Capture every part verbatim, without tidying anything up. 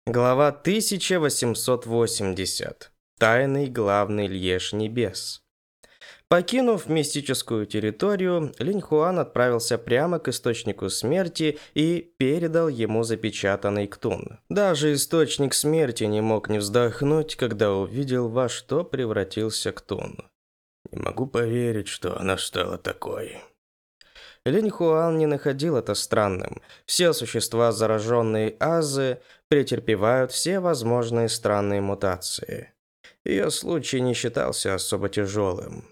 Глава тысяча восемьсот восемьдесят. Тайный главный Льеж Небес. Покинув мистическую территорию, Линь Хуан отправился прямо к Источнику Смерти и передал ему запечатанный ктун. Даже Источник Смерти не мог не вздохнуть, когда увидел, во что превратился ктун. «Не могу поверить, что она стала такой». Линь Хуан не находил это странным. Все существа, зараженные Азы, претерпевают все возможные странные мутации. Ее случай не считался особо тяжелым.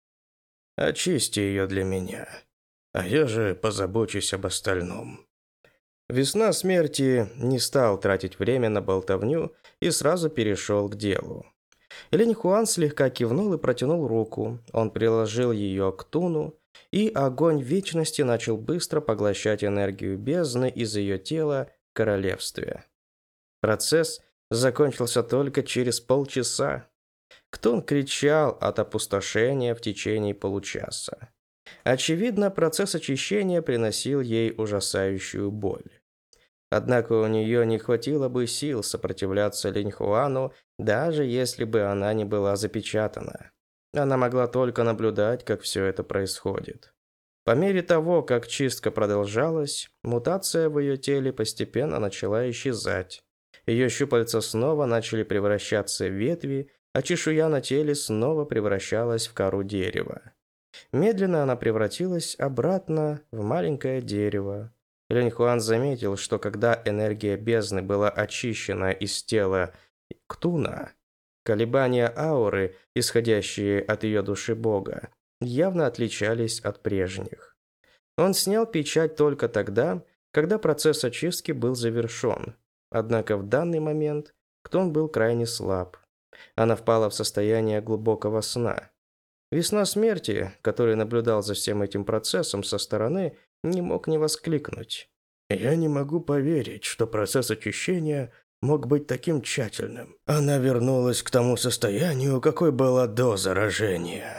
«Очисти ее для меня, а я же позабочусь об остальном». Весна Смерти не стал тратить время на болтовню и сразу перешел к делу. Линь Хуан слегка кивнул и протянул руку. Он приложил ее к Туну, и огонь вечности начал быстро поглощать энергию бездны из ее тела в королевстве. Процесс закончился только через полчаса. Ктун кричал от опустошения в течение получаса. Очевидно, процесс очищения приносил ей ужасающую боль. Однако у нее не хватило бы сил сопротивляться Линь Хуану, даже если бы она не была запечатана. Она могла только наблюдать, как все это происходит. По мере того, как чистка продолжалась, мутация в ее теле постепенно начала исчезать. Ее щупальца снова начали превращаться в ветви, а чешуя на теле снова превращалась в кору дерева. Медленно она превратилась обратно в маленькое дерево. Линь Хуан заметил, что когда энергия бездны была очищена из тела Ктуна, колебания ауры, исходящие от ее души Бога, явно отличались от прежних. Он снял печать только тогда, когда процесс очистки был завершен. Однако в данный момент Ктун был крайне слаб. Она впала в состояние глубокого сна. Весна Смерти, который наблюдал за всем этим процессом со стороны, не мог не воскликнуть. «Я не могу поверить, что процесс очищения мог быть таким тщательным. Она вернулась к тому состоянию, какой была до заражения».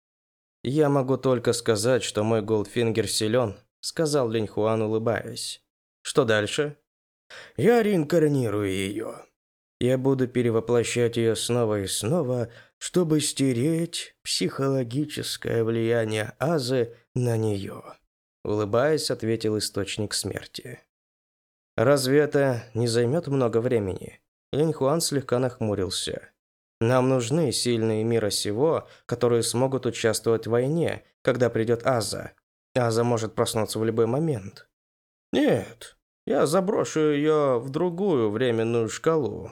«Я могу только сказать, что мой Голдфингер силен», — сказал Линь Хуан, улыбаясь. «Что дальше?» «Я реинкарнирую ее. Я буду перевоплощать ее снова и снова, чтобы стереть психологическое влияние Азы на нее», — улыбаясь, ответил Источник Смерти. «Разве это не займет много времени?» Линь Хуан слегка нахмурился. «Нам нужны сильные мира сего, которые смогут участвовать в войне, когда придет Аза. Аза может проснуться в любой момент». «Нет, я заброшу ее в другую временную шкалу»,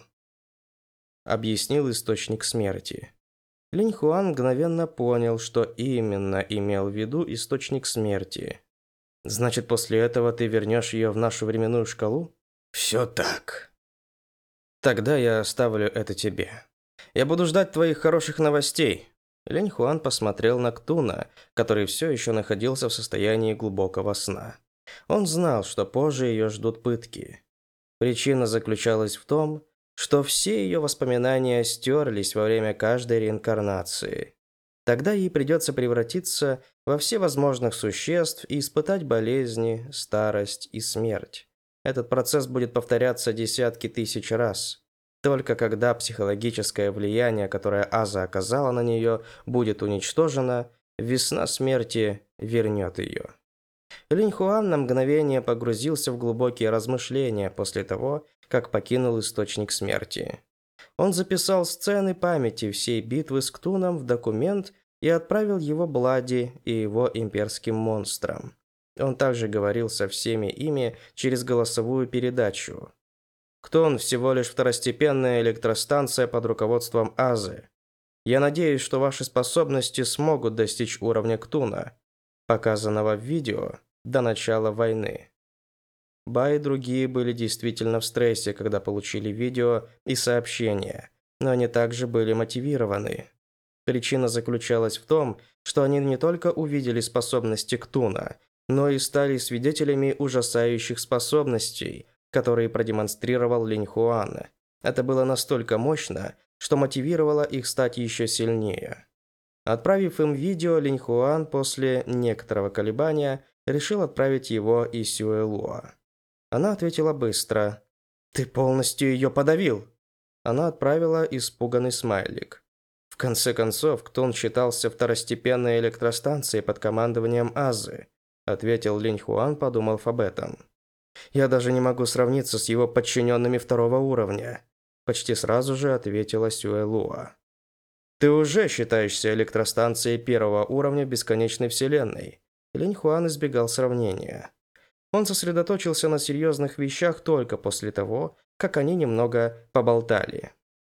— объяснил Источник Смерти. Линь Хуан мгновенно понял, что именно имел в виду Источник Смерти. «Значит, после этого ты вернешь ее в нашу временную шкалу?» «Все так». «Тогда я оставлю это тебе. Я буду ждать твоих хороших новостей». Линь Хуан посмотрел на Ктуна, который все еще находился в состоянии глубокого сна. Он знал, что позже ее ждут пытки. Причина заключалась в том, что все ее воспоминания стерлись во время каждой реинкарнации. Тогда ей придется превратиться во всевозможных существ и испытать болезни, старость и смерть. Этот процесс будет повторяться десятки тысяч раз. Только когда психологическое влияние, которое Аза оказала на нее, будет уничтожено, весна смерти вернет ее. Линь Хуан на мгновение погрузился в глубокие размышления после того, как покинул Источник Смерти. Он записал сцены памяти всей битвы с Ктуном в документ и отправил его Блади и его имперским монстрам. Он также говорил со всеми ими через голосовую передачу. «Ктун всего лишь второстепенная электростанция под руководством Азы. Я надеюсь, что ваши способности смогут достичь уровня Ктуна, показанного в видео до начала войны». Ба и другие были действительно в стрессе, когда получили видео и сообщения, но они также были мотивированы. Причина заключалась в том, что они не только увидели способности Ктуна, но и стали свидетелями ужасающих способностей, которые продемонстрировал Линь Хуан. Это было настолько мощно, что мотивировало их стать еще сильнее. Отправив им видео, Линь Хуан после некоторого колебания решил отправить его и Сюэ Луа. Она ответила быстро. Ты полностью ее подавил. Она отправила испуганный смайлик. В конце концов, Ктун считался второстепенной электростанцией под командованием Азы, ответил Линь Хуан, подумав об этом. Я даже не могу сравниться с его подчиненными второго уровня, почти сразу же ответила Сюэ Луа. Ты уже считаешься электростанцией первого уровня бесконечной вселенной. Линь Хуан избегал сравнения. Он сосредоточился на серьезных вещах только после того, как они немного поболтали.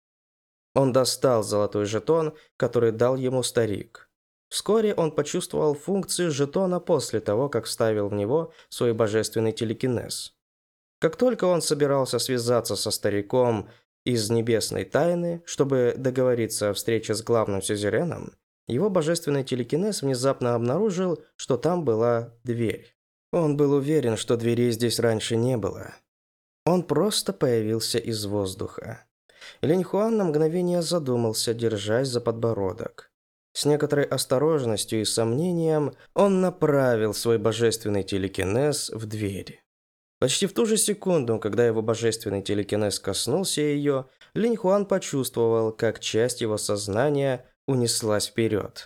Он достал золотой жетон, который дал ему старик. Вскоре он почувствовал функции жетона после того, как вставил в него свой божественный телекинез. Как только он собирался связаться со стариком из Небесной Тайны, чтобы договориться о встрече с главным сюзереном, его божественный телекинез внезапно обнаружил, что там была дверь. Он был уверен, что двери здесь раньше не было. Он просто появился из воздуха. Линь Хуан на мгновение задумался, держась за подбородок. С некоторой осторожностью и сомнением он направил свой божественный телекинез в дверь. Почти в ту же секунду, когда его божественный телекинез коснулся ее, Линь Хуан почувствовал, как часть его сознания унеслась вперед.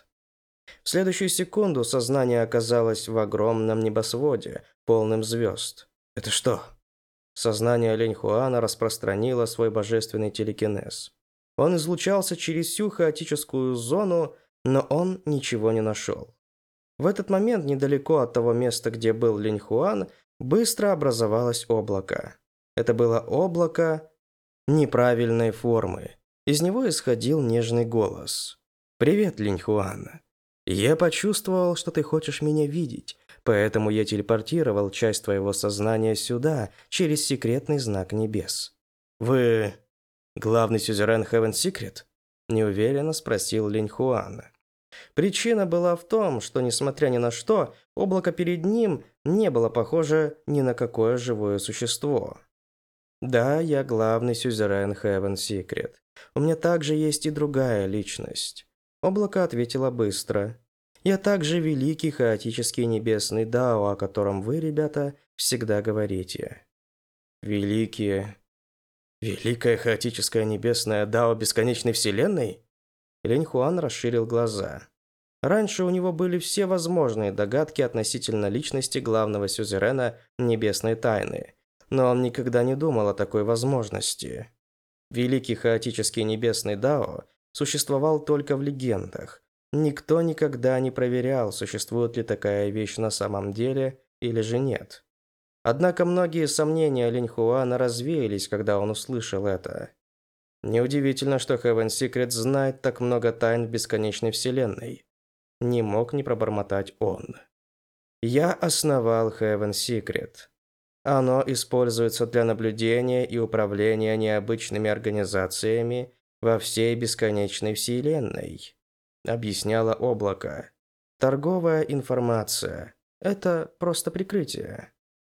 В следующую секунду сознание оказалось в огромном небосводе, полном звезд. Это что? Сознание Линь Хуана распространило свой божественный телекинез. Он излучался через всю хаотическую зону, но он ничего не нашел. В этот момент, недалеко от того места, где был Линь Хуан, быстро образовалось облако. Это было облако неправильной формы. Из него исходил нежный голос. «Привет, Линь Хуан. Я почувствовал, что ты хочешь меня видеть, поэтому я телепортировал часть твоего сознания сюда, через секретный знак небес». «Вы главный сюзерен Heaven Secret?» – неуверенно спросил Линь Хуан. Причина была в том, что, несмотря ни на что, облако перед ним не было похоже ни на какое живое существо. «Да, я главный сюзерен Heaven Secret. У меня также есть и другая личность». Облако ответило быстро. «Я также великий хаотический небесный Дао, о котором вы, ребята, всегда говорите». «Великие... Великая хаотическая небесная Дао бесконечной вселенной?» Линь Хуан расширил глаза. Раньше у него были все возможные догадки относительно личности главного сюзерена Небесной Тайны, но он никогда не думал о такой возможности. Великий хаотический небесный Дао существовал только в легендах. Никто никогда не проверял, существует ли такая вещь на самом деле или же нет. Однако многие сомнения Линь Хуана развеялись, когда он услышал это. Неудивительно, что Heaven Secret знает так много тайн в бесконечной вселенной. Не мог не пробормотать он. Я основал Heaven Secret. Оно используется для наблюдения и управления необычными организациями во всей бесконечной вселенной, объясняло облако. Торговая информация – это просто прикрытие.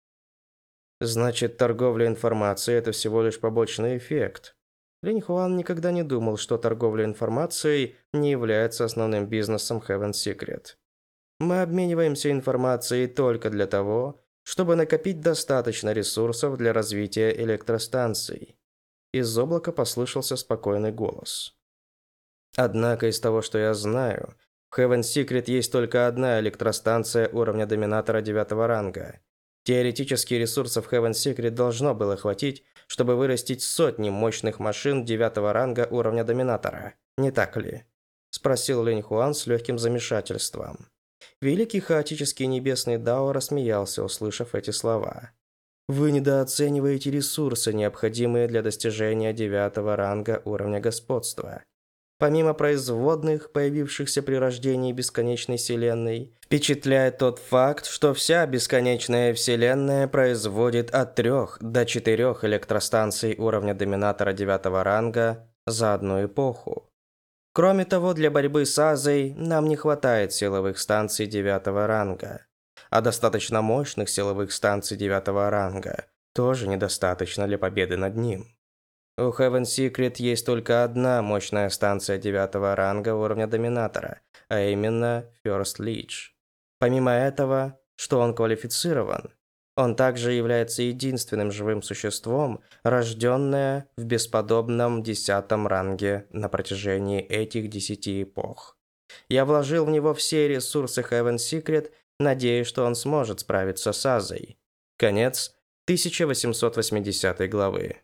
Значит, торговля информацией – это всего лишь побочный эффект. Линь Хуан никогда не думал, что торговля информацией не является основным бизнесом Heaven Secret. Мы обмениваемся информацией только для того, чтобы накопить достаточно ресурсов для развития электростанций. Из облака послышался спокойный голос. Однако из того, что я знаю, в Heaven Secret есть только одна электростанция уровня доминатора девятого ранга. Теоретически ресурсов Heaven Secret должно было хватить, чтобы вырастить сотни мощных машин девятого ранга уровня доминатора. Не так ли? Спросил Линь Хуан с легким замешательством. Великий хаотический небесный Дао рассмеялся, услышав эти слова. Вы недооцениваете ресурсы, необходимые для достижения девятого ранга уровня господства. Помимо производных, появившихся при рождении бесконечной вселенной, впечатляет тот факт, что вся бесконечная вселенная производит от трех до четырех электростанций уровня доминатора девятого ранга за одну эпоху. Кроме того, для борьбы с Азой нам не хватает силовых станций девятого ранга, а достаточно мощных силовых станций девятого ранга тоже недостаточно для победы над ним. У Heaven Secret есть только одна мощная станция девятого ранга уровня доминатора, а именно First Leech. Помимо этого, что он квалифицирован, Он также является единственным живым существом, рожденное в бесподобном десятом ранге на протяжении этих десяти эпох. Я вложил в него все ресурсы Heaven Secret, надеясь, что он сможет справиться с Азой. Конец тысяча восемьсот восьмидесятой главы.